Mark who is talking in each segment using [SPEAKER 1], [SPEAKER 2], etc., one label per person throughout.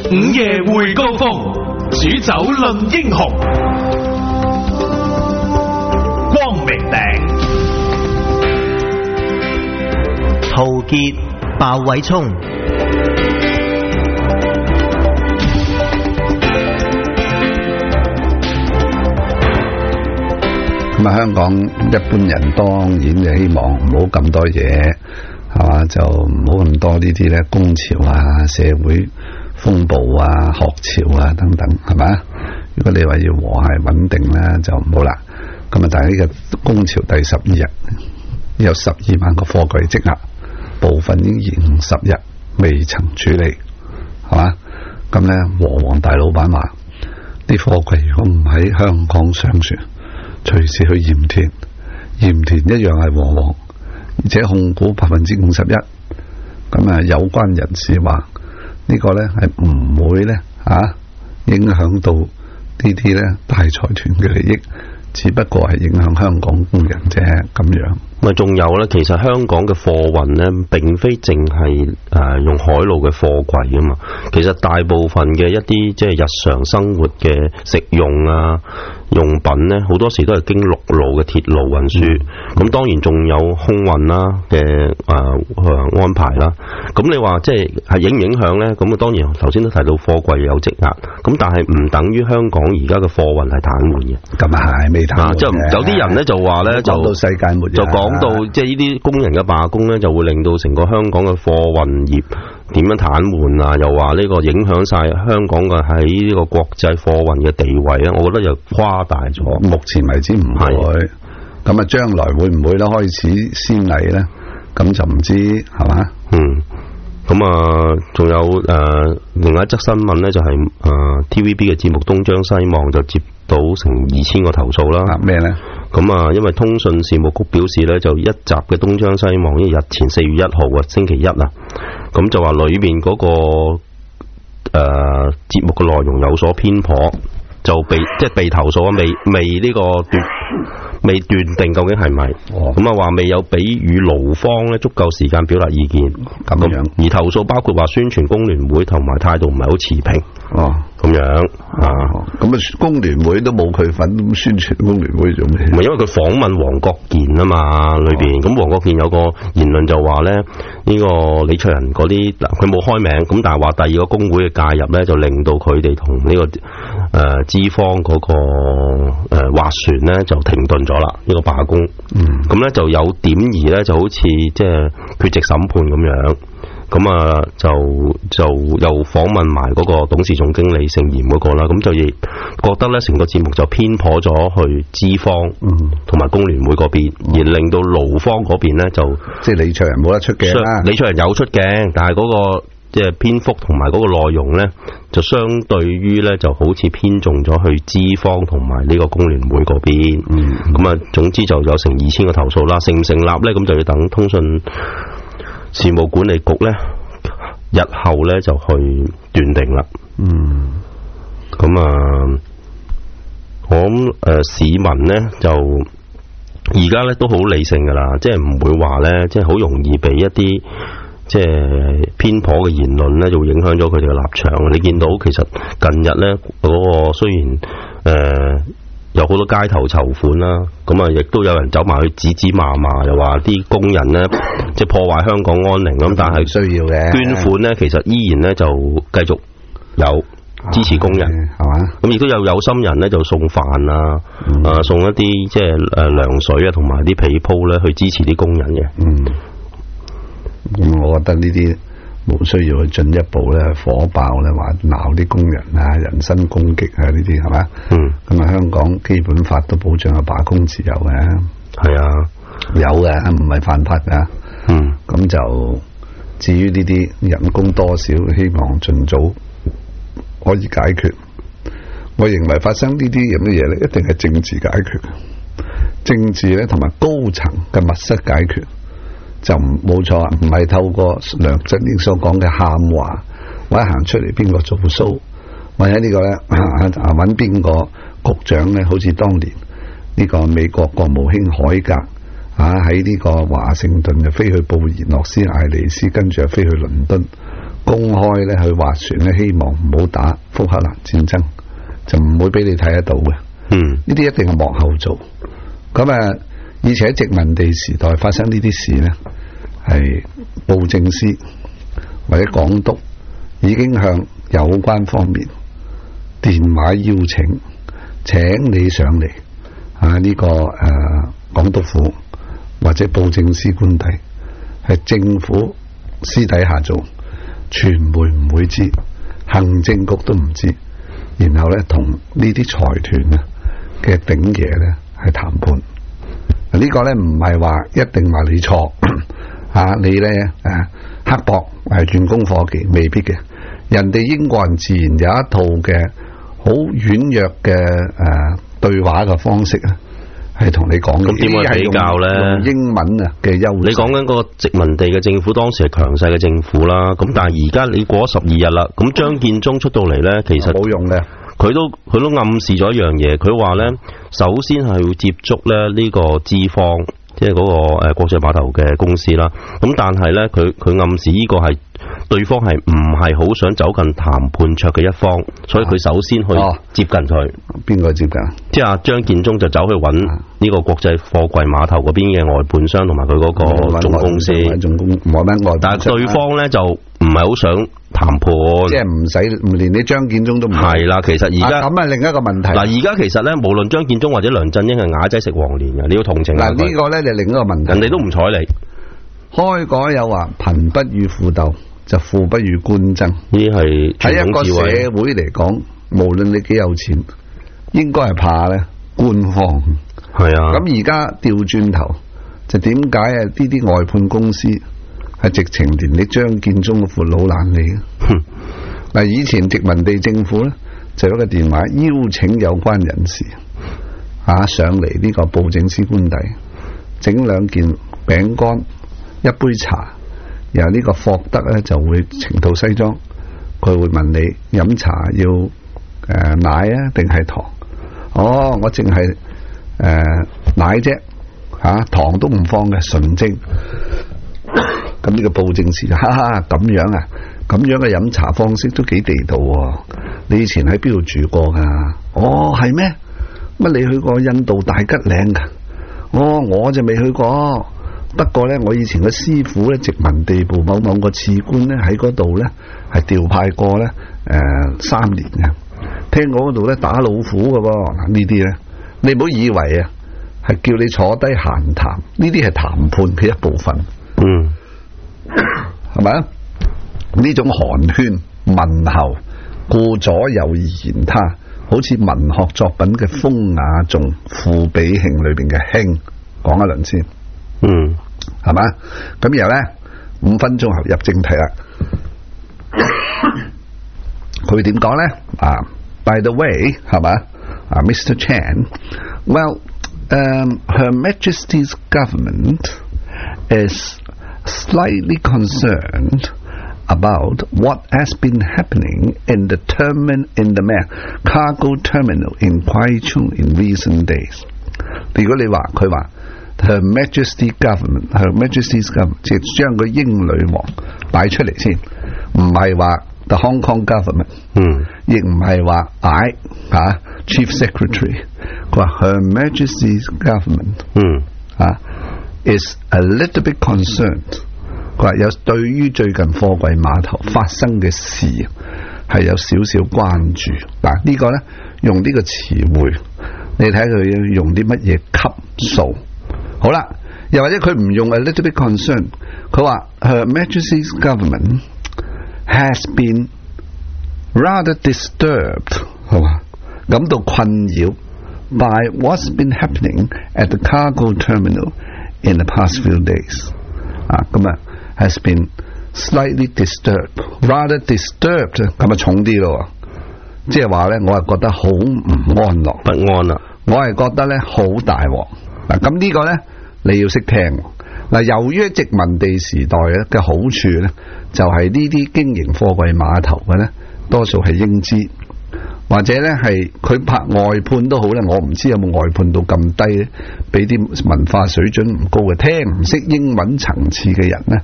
[SPEAKER 1] 午夜會高峰，煮酒論英雄。光明頂，
[SPEAKER 2] 陶傑、鮑偉聰。
[SPEAKER 3] 咁啊，香港一般人當然就希望唔好咁多嘢，係嘛，就唔好咁多呢啲咧，工潮啊、社會風暴啊、學潮啊等等，係嘛？如果你話要和諧穩定咧，就唔好啦。咁啊，但係呢個工潮第12日有12萬個貨櫃積壓，部分已經延50日未曾處理，係嘛？咁咧，和黃大老闆話啲貨櫃如果唔喺香港上船，隨時去鹽田，鹽田一樣係和黃，而且控股51%。咁啊，有關人士話呢個咧係唔會咧影響到呢啲咧大財團嘅利益，只不過係影響香港工人啫咁樣。
[SPEAKER 4] 咪仲有咧，其實香港嘅貨運咧並非淨係用海路嘅貨櫃啊嘛，其實大部分嘅一啲即係日常生活嘅食用啊用品咧，好多時都係經陸路嘅鐵路運輸。咁當然仲有空運啦嘅安排啦。咁你話即係影唔影響咧？咁啊當然頭先都提到貨櫃有積壓，咁但係唔等於香港而家嘅貨運係癱瘓嘅。
[SPEAKER 3] 咁啊係未癱瘓嘅。即係
[SPEAKER 4] 有啲人咧就話咧，就
[SPEAKER 3] 到世界末日，
[SPEAKER 4] 就講到即係呢啲工人嘅罷工咧，就會令到成個香港嘅貨運業點樣癱瘓啊？又話呢個影響晒香港嘅喺呢個國際貨運嘅地位啊！我覺得就誇大咗。
[SPEAKER 3] 目前為止唔會，咁啊將來會唔會咧開始先例咧？咁就唔知係嘛？
[SPEAKER 4] 咁啊，仲有另外一則新聞咧，就係TVB 嘅節目《東張西望》就接到成2000個投訴啦。
[SPEAKER 3] 咩咧？
[SPEAKER 4] 咁啊，因為通訊事務局表示咧，就一集嘅《東張西望》因為日前4月1號星期一啊，咁就話裏面嗰個節目嘅內容有所偏頗，就被投訴啊，未斷定究竟係咪？咁啊話未有俾予勞方咧足夠時間表達意見，
[SPEAKER 3] 咁樣。
[SPEAKER 4] 而投訴包括話宣傳工聯會同埋態度唔係好持平。咁樣
[SPEAKER 3] 咁啊工聯會都冇佢份，宣傳工聯會做咩？
[SPEAKER 4] 唔係因為佢訪問黃國健啊嘛，裏邊咁黃國健有個言論就話咧，呢個李卓人嗰啲佢冇開名，咁但係話第二個工會嘅介入咧，就令到佢哋同呢個資方嗰個劃船咧就停頓咗啦，呢個罷工。咁咧就有點兒咧就好似即係缺席審判咁樣。咁啊，就又訪問埋嗰個董事總經理盛賢嗰個啦，咁就亦覺得咧成個節目就偏頗咗去資方同埋工聯會嗰邊，而令到勞方嗰邊咧就
[SPEAKER 3] 即係李卓人冇得出鏡啦。
[SPEAKER 4] 李卓人有出鏡，但係嗰個即係篇幅同埋嗰個內容咧，就相對於咧就好似偏重咗去資方同埋呢個工聯會嗰邊。咁啊，總之就有成2000個投訴啦，成唔成立咧？咁就要等通訊事務管理局咧，日後咧就去斷定啦。咁啊，我諗市民咧就而家咧都好理性噶啦，即係唔會話咧，即係好容易被一啲即係偏頗嘅言論咧，就會影響咗佢哋嘅立場。你見到其實近日咧嗰個雖然有好多街頭籌款啦，咁啊亦都有人走埋去指罵，又話啲工人咧即係破壞香港安寧咁，但係
[SPEAKER 3] 需要嘅
[SPEAKER 4] 捐款咧，其實依然咧就繼續有支持工人，
[SPEAKER 3] 係嘛？
[SPEAKER 4] 咁亦都有心人咧就送飯啊，送一啲即係涼水啊，同埋啲被鋪咧去支持啲工人嘅。
[SPEAKER 3] 我覺得呢啲冇需要去進一步咧火爆咧話鬧啲工人啊，人身攻擊啊，呢啲係嘛？咁啊香港基本法都保障有罷工自由嘅。係啊，有嘅，唔係犯法㗎。咁就至於呢啲人工多少，希望盡早可以解決。我認為發生呢啲咁嘅嘢咧，一定係政治解決，政治咧同埋高層嘅密室解決。就冇錯，唔係透過梁振英所講嘅喊話，或者行出嚟邊個做 show， 或者呢個咧揾邊個局長咧，好似當年呢個美國國務卿海格喺呢個華盛頓就飛去布宜諾斯艾利斯，跟住又飛去倫敦， 公開咧去划船咧，希望唔好打福克蘭戰爭，就唔會俾你睇得到嘅。呢啲一定係幕後做。咁啊，以前喺殖民地時代發生呢啲事咧，係布政司或者港督已經向有關方面電話邀請你上嚟呢個港督府或者布政司官邸，係政府私底下做，傳媒唔會知，行政局都唔知，然後咧同呢啲財團啊嘅頂爺咧係談判。呢個咧唔係話一定話你錯你咧刻薄員工伙計，未必嘅。人哋英國人自然有一套嘅好軟弱嘅對話嘅方式啊，係同你講嘅。
[SPEAKER 4] 咁點樣比較咧？
[SPEAKER 3] 用英文啊嘅優勢。
[SPEAKER 4] 你講緊嗰個殖民地嘅政府當時係強勢嘅政府啦，咁但係而家你過咗12日啦，咁張建宗出到嚟咧，其實
[SPEAKER 3] 冇用嘅。
[SPEAKER 4] 佢都暗示咗一樣嘢，佢話咧，首先係要接觸咧呢個資方，即係嗰個國際碼頭嘅公司啦。咁但係咧，佢暗示呢個係對方係唔係好想走近談判桌嘅一方，所以佢首先去接近佢。
[SPEAKER 3] 邊個接近？
[SPEAKER 4] 即係阿張建宗就走去揾呢個國際貨櫃碼頭嗰邊嘅外判商同埋佢嗰個總公司。但係對方咧就唔係好想談判，
[SPEAKER 3] 即係唔使連你張建宗都唔
[SPEAKER 4] 係啦。其實而家
[SPEAKER 3] 咁另一個問題。
[SPEAKER 4] 嗱，而家其實咧，無論張建宗或者梁振英係啞仔食黃連嘅，你要同情佢。
[SPEAKER 3] 嗱，呢個咧就另一個問題。
[SPEAKER 4] 人哋都唔睬你。
[SPEAKER 3] 開講有話貧不與富鬥，就富不與官爭。
[SPEAKER 4] 呢啲係
[SPEAKER 3] 喺一個社會嚟講，無論你幾有錢，應該係怕咧官方。
[SPEAKER 4] 係啊。
[SPEAKER 3] 咁而家調轉頭，就點解啊？呢啲外判公司係直情連你張建宗嘅父老懶理嘅。嗱，以前殖民地政府咧，就有一個電話邀請有關人士上嚟呢個布政司官邸，整2件餅乾、一杯茶，然後呢個霍德咧就會呈套西裝，佢會問你飲茶要奶啊定係糖？我淨係奶啫，糖都唔放嘅，純正。咁呢個布政司就哈哈，咁樣啊，咁樣嘅飲茶方式都幾地道喎。你以前喺邊度住過噶？係咩？乜你去過印度大吉嶺噶？我就未去過。不過咧，我以前嘅師傅咧，殖民地部某個次官咧喺嗰度咧係調派過咧3年嘅。聽講嗰度咧打老虎嘅喎。嗱，呢啲咧你唔好以為啊係叫你坐低閒談，呢啲係談判嘅一部分。係咪啊？呢種寒暄問候，顧左右而言他，好似文學作品嘅風雅頌、賦比興裏邊嘅興，講一輪先。係嘛？咁然後咧，5分鐘後入正題啦。佢點講咧？By the way， 係嘛？Mr. Chan，well, Her Majesty's government is slightly concerned about what has been happening in the cargo terminal in Kwai-chung in recent days。如果你話佢話 Her Majesty's government， 即係將個英女王擺出嚟先，唔係話 the Hong Kong government， 亦唔係話Chief Secretary， 佢話 Her Majesty's government is a little bit concerned， 佢話有對於最近貨櫃碼頭發生嘅事係有少少關注。嗱，呢個咧用呢個詞彙，你睇佢用啲乜嘢級數。好啦，又或者佢唔用 a little bit concerned， 佢話 Her Majesty's government has been rather disturbed， 係嘛，感到困擾 by what's been happening at the cargo terminal in the past few days。咁啊 has been slightly disturbed，rather disturbed， 咁啊重啲咯，即係話咧，我係覺得好唔安樂，
[SPEAKER 4] 不安啦，
[SPEAKER 3] 我係覺得咧好大鑊。嗱，咁呢個咧你要識聽。嗱，由於殖民地時代嘅好處咧，就係呢啲經營貨櫃碼頭嘅咧，多數係英資，或者咧係佢拍外判都好咧，我唔知有冇外判到咁低咧，俾啲文化水準唔高嘅、聽唔識英文層次嘅人咧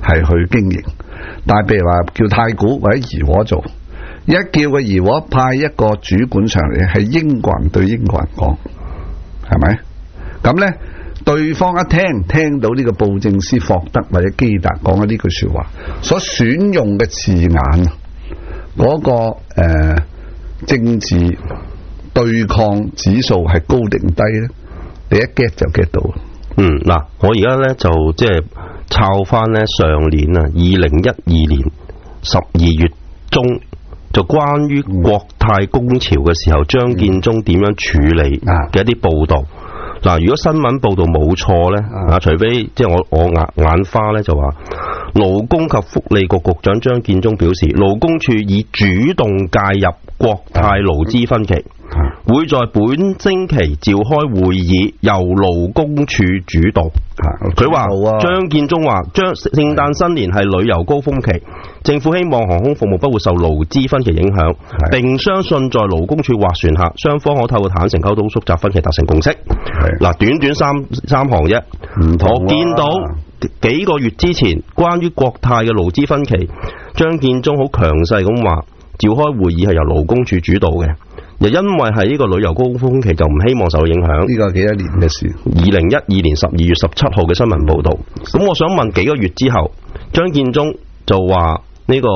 [SPEAKER 3] 係去經營。但係譬如話叫太古或者怡和做，一叫個怡和派一個主管上嚟，係英國人對英國人講，係咪？咁呢，對方一聽到呢個布政司霍德或者基達講嘅呢句說話，所選用嘅字眼，嗰個政治對抗指數係高定低呢？你一 get 就 get 到。
[SPEAKER 4] 嗱，我而家呢，就即係抄翻呢上年啊，2012年12月中，就關於國泰工潮嘅時候，張建宗點樣處理嘅一啲報道。嗱，如果新聞報道冇錯呢，除非即係我眼花呢，就話勞工及福利局局長張建宗表示，勞工處已主動介入國泰勞資分歧，會在本星期召開會議，由勞工處主導。佢話張建宗話，聖誕新年係旅遊高峰期，政府希望航空服務不會受勞資分歧影響，並相信在勞工處斡旋下，雙方可透過坦誠溝通縮窄分歧，達成共識。嗱，短短三行啫，我見到幾個月之前關於國泰嘅勞資分歧，張建宗好強勢咁話，召開會議係由勞工處主導嘅。又因為係呢個旅遊高峰期，就唔希望受到影響。呢個幾多年嘅事？2012年12月17號嘅新聞報道。咁我想問，幾個月之後，張建宗就話呢個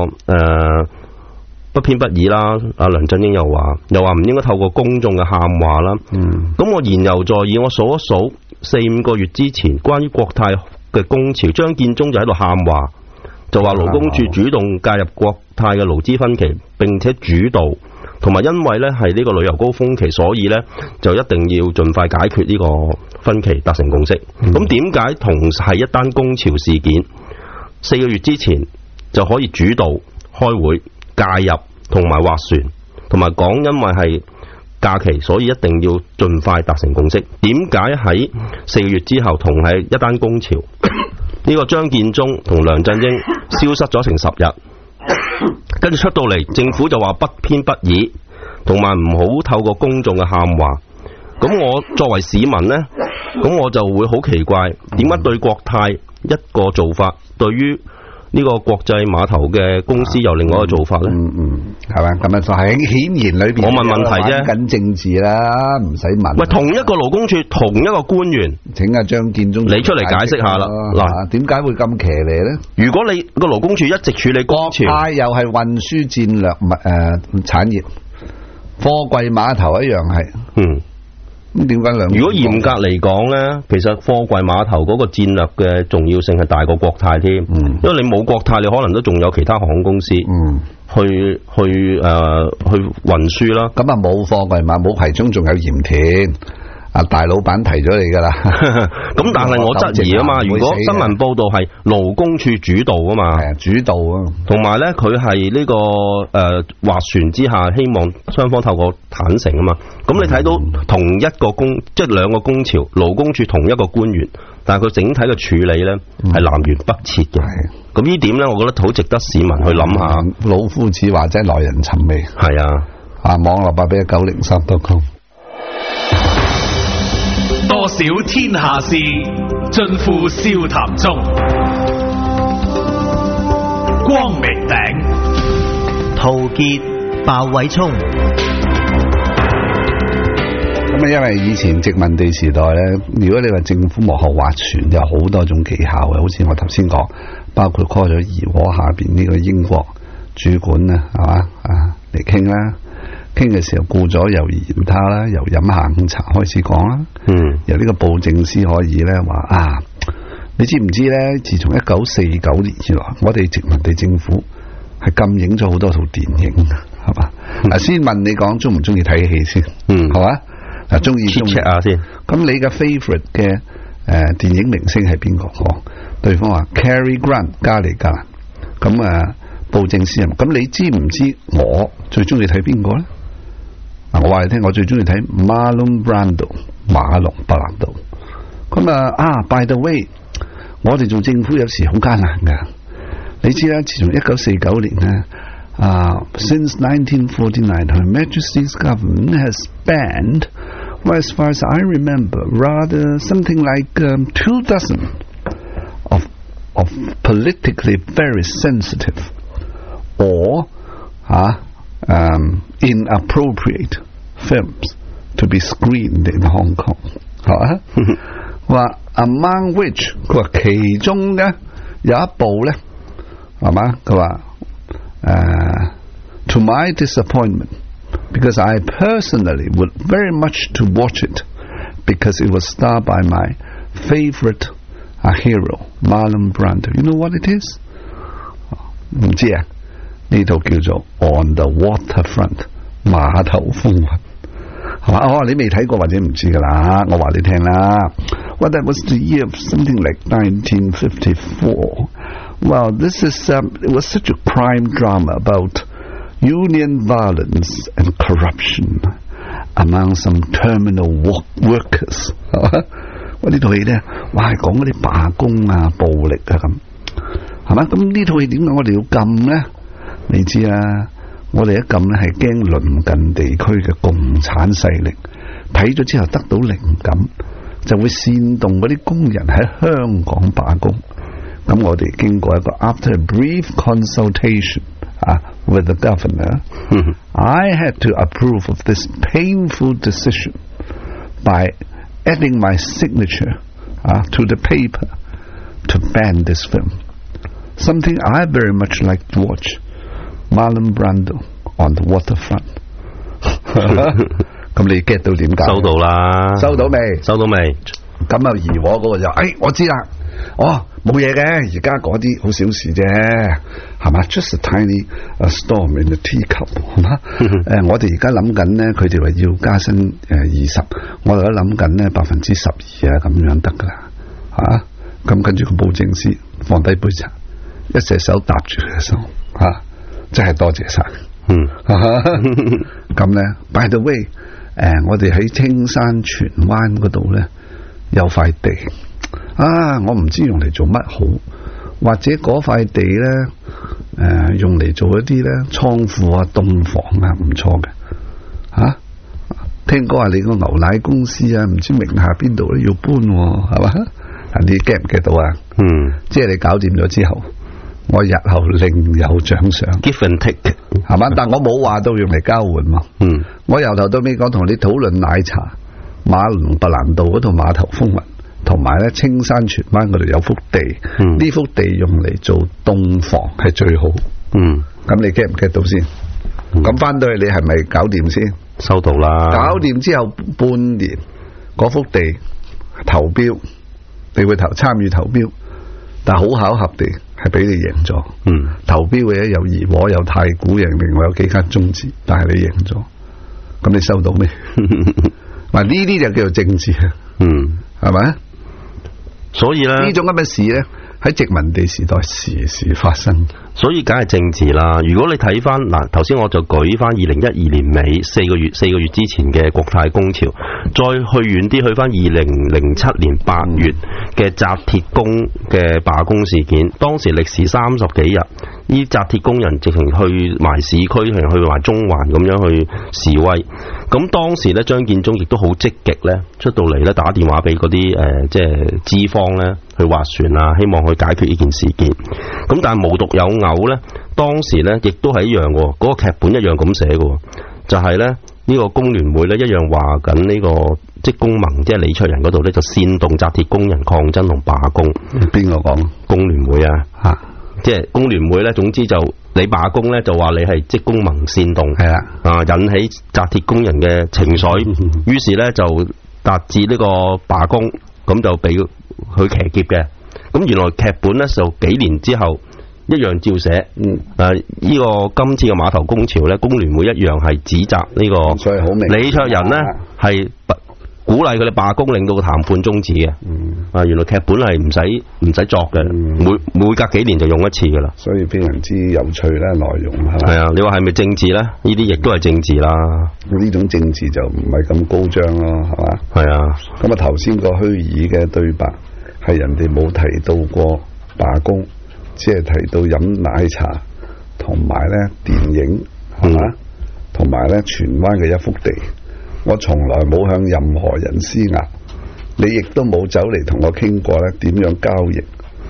[SPEAKER 4] 不偏不倚啦。阿梁振英又話唔應該透過公眾嘅喊話啦。咁我言猶在耳，我數一數4-5個月之前關於國泰嘅工潮，張建宗就喺度喊話，就話勞工處主動介入國泰嘅勞資分歧，並且主導。同埋因為呢係呢個旅遊高峰期，所以呢就一定要盡快解決呢個分歧，達成共識。咁點解同係一單工潮事件，4個月之前就可以主導開會介入同埋斡旋，同埋講因為係假期，所以一定要盡快達成共識。點解喺4個月之後同係一單工潮，呢個張建宗同梁振英消失咗成10日？跟住出到嚟，政府就話不偏不倚，同埋唔好透過公眾嘅喊話。咁我作為市民呢，咁我就會好奇怪，點解對國泰一個做法，對於呢個國際碼頭嘅公司有另外一個做法呢？
[SPEAKER 3] 係嘛？咁啊，就係顯然裏邊
[SPEAKER 4] 我問問題啫，
[SPEAKER 3] 緊政治啦，唔使問。
[SPEAKER 4] 喂，同一個勞工處，同一個官員，
[SPEAKER 3] 請阿張建宗
[SPEAKER 4] 你出嚟解釋下啦。嗱，
[SPEAKER 3] 點解會咁騎呢？
[SPEAKER 4] 如果你個勞工處一直處理國
[SPEAKER 3] 泰又係運輸戰略產業，貨櫃碼頭一樣係。咁點解如果
[SPEAKER 4] 嚴格嚟講呢，其實貨櫃碼頭嗰個戰略嘅重要性係大過國泰添。因為你冇國泰，你可能都仲有其他航空公司去運輸啦。
[SPEAKER 3] 咁啊冇貨櫃碼，冇葵涌，仲有鹽田。大老闆提咗你噶啦。
[SPEAKER 4] 咁但係我質疑啊嘛，如果新聞報道係勞工處主導啊嘛，
[SPEAKER 3] 係主導啊，
[SPEAKER 4] 同埋呢，佢係呢個斡旋之下，希望雙方透過坦誠啊嘛。咁你睇到同一個即係兩個工潮，勞工處同一個官員，但係佢整體嘅處理呢係南轅北轍嘅。咁呢點呢，我覺得好值得市民去諗下。
[SPEAKER 3] 老夫子話齋，耐人尋味。
[SPEAKER 4] 係啊，
[SPEAKER 3] 網絡8819039.com。
[SPEAKER 1] 多少天下事，盡付笑談中。光明頂，
[SPEAKER 2] 陶傑、鮑偉聰。
[SPEAKER 3] 咁因為以前殖民地時代咧，如果你話政府幕後斡旋，有好多種技巧嘅，好似我頭先講，包括 call 咗怡和下邊呢個英國主管啊，係嘛嚟傾啦。傾嘅時候顧咗猶豫言他啦，由飲下午茶開始講啦。由呢個布政司可以咧話你知唔知咧？自從1949年以來，我哋殖民地政府係禁影咗好多套電影，係嘛？先問你講中唔中意睇戲先？係嘛？中意
[SPEAKER 4] check 下先。
[SPEAKER 3] 咁你嘅 favorite 嘅電影明星係邊個？對方話 Cary Grant 加利格蘭。咁布政司咁你知唔知我最中意睇邊個咧？我話你聽，我最中意睇 Marlon Brando 馬龍白蘭度。咁by the way， 我哋做政府有時好艱難噶。你知啦，自從1949年咧，since 1949 Her Majesty's government has banned, well, as far as I remember, rather something like 2 dozen of of politically very sensitive or inappropriate films to be screened in Hong Kong. 話 among which 佢話其中嘅有一部咧，係嘛？佢話to my disappointment, because I personally would very much to watch it, because it was starred by my favorite hero Marlon Brando. You know what it is? 唔知啊？呢套叫做 On the Waterfront 碼頭風雲。係嘛？你未睇過或者唔知㗎啦，我話你聽啦。Well, that was the year of something like 1954. Well, this is it was such a crime drama about union violence and corruption among some terminal workers. 喂，呢套戲咧，哇，係講嗰啲罷工啊、暴力啊咁，係嘛？咁呢套戲點解我哋要禁咧？你知啊？我哋一禁咧係驚鄰近地區嘅共產勢力睇咗之後得到靈感，就會煽動嗰啲工人喺香港罷工。咁我哋經過一個 after a brief consultation with the governor, I had to approve of this painful decision by adding my signature to the paper to ban this film. Something I very much like to watch.Marlon Brando on the Waterfront 咁你 get 到點解？收到啦，收到未？收到未？咁啊，而我嗰個就我知啦，冇嘢嘅，而家嗰啲好小事啫，係嘛 ？Just a tiny storm in the teacup， 係嘛？我哋而家諗緊咧，佢哋話要加薪20%，我哋都諗緊咧12%啊，咁樣得噶啦，咁跟住個布政司放低杯茶，一隻手搭住佢嘅手，真係多謝晒。咁咧 ，by the way， 我哋喺青山荃灣嗰度咧有塊地我唔知用嚟做乜好，或者嗰塊地咧用嚟做一啲咧倉庫啊、凍房啊，唔錯嘅。聽講話你個牛奶公司啊，唔知名下邊度咧要搬，係嘛？你 get 唔 get 到啊？即係你搞掂咗之後。我日後另有獎賞 ，give and take， 係嘛？但我冇話到用嚟交換嘛。我由頭到尾講同你討論奶茶、馬龍白蘭道嗰套碼頭風雲，同埋咧青山荃灣嗰度有幅地，呢幅地用嚟做凍房係最好。咁你 get 唔 get 到先？咁翻到去你係咪搞掂先？收到啦。搞掂之後半年，嗰幅地投標，你會參與投標，但係好巧合地。係俾你贏咗，投標嘅有怡和有太古贏，另外有幾間中資，但係你贏咗，咁你收到咩？嗱呢啲就叫做政治啊，係咪？所以咧呢種咁嘅事咧喺殖民地時代時時發生，所以梗係政治啦。如果你睇翻嗱，頭先我就舉翻2012年尾4個月之前嘅國泰工潮，再去遠啲去翻2007年8月嘅紮鐵工嘅罷工事件，當時歷時30幾日，呢紮鐵工人直情去埋市區，去埋中環咁樣去示威。咁當時咧張建宗亦都好積極咧出到嚟咧打電話俾嗰啲即係資方咧去斡旋啊，希望去解決呢件事件。咁但係無獨有偶咧，當時咧亦都係一樣喎，嗰個劇本一樣咁寫嘅，就係咧呢個工聯會咧一樣話緊呢個職工盟，即係李卓人嗰度咧就煽動紮鐵工人抗爭同罷工。邊個講？工聯會啊，即係工聯會咧，總之就你罷工咧就話你係職工盟煽動，係引起紮鐵工人嘅情緒，於是咧就達至呢個罷工，咁就俾佢騎劫嘅。咁原來劇本咧就幾年之後一樣照寫。呢個今次嘅碼頭工潮咧，工聯會一樣係指責呢個李卓人咧係鼓勵佢哋罷工，令到個談判終止嘅。原來劇本係唔使作嘅，每隔幾年就用一次噶啦。所以非常之有趣咧，內容係啊，你話係咪政治咧？呢啲亦都係政治啦。呢種政治就唔係咁高張咯，係嘛？係啊。咁啊，頭先個虛擬嘅對白係人哋冇提到過罷工，只係提到飲奶茶同埋咧電影，係嘛？同埋咧荃灣嘅一幅地。我從來冇向任何人施壓，你亦都冇走嚟同我傾過咧點樣交易。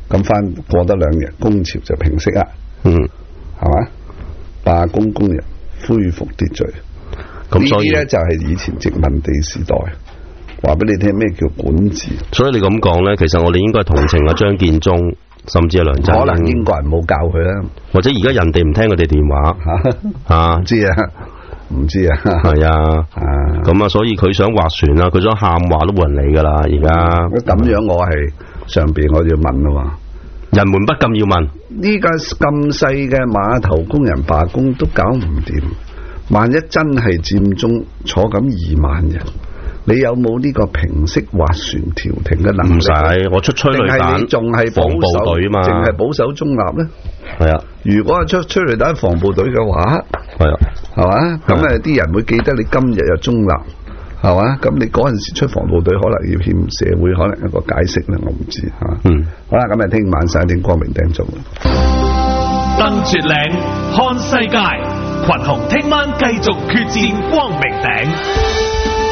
[SPEAKER 3] 咁翻過得2日，工潮就平息啦，係嘛？罷工工人恢復秩序，咁所以咧就係以前殖民地時代。話俾你聽咩叫管治？
[SPEAKER 4] 所以你咁講咧，其實我哋應該同情阿張建宗，甚至係梁振英。
[SPEAKER 3] 可能英國人冇教佢啦，
[SPEAKER 4] 或者而家人哋唔聽佢哋電話，唔知啊，係啊，咁啊，所以佢想劃船啊，佢想喊話都冇人理噶啦，而家
[SPEAKER 3] 咁樣我係上邊我要問啦嘛，
[SPEAKER 4] 人們不禁要問，
[SPEAKER 3] 呢個咁細嘅碼頭工人罷工都搞唔掂，萬一真係佔中坐緊2萬人。你有冇呢個平息劃船調停嘅能力？唔使，
[SPEAKER 4] 我出催淚彈，
[SPEAKER 3] 仲係防部隊嘛？淨係保守中立咧？
[SPEAKER 4] 係啊。
[SPEAKER 3] 如果係出催淚彈防部隊嘅話，係啊，係嘛？咁啊，啲人會記得你今日又中立，係嘛？咁你嗰陣時出防部隊，可能要欠社會可能一個解釋咧，我唔知嚇。好啦，咁啊，聽晚11點光明頂做。
[SPEAKER 1] 登絕嶺看世界，群雄聽晚繼續決戰光明頂。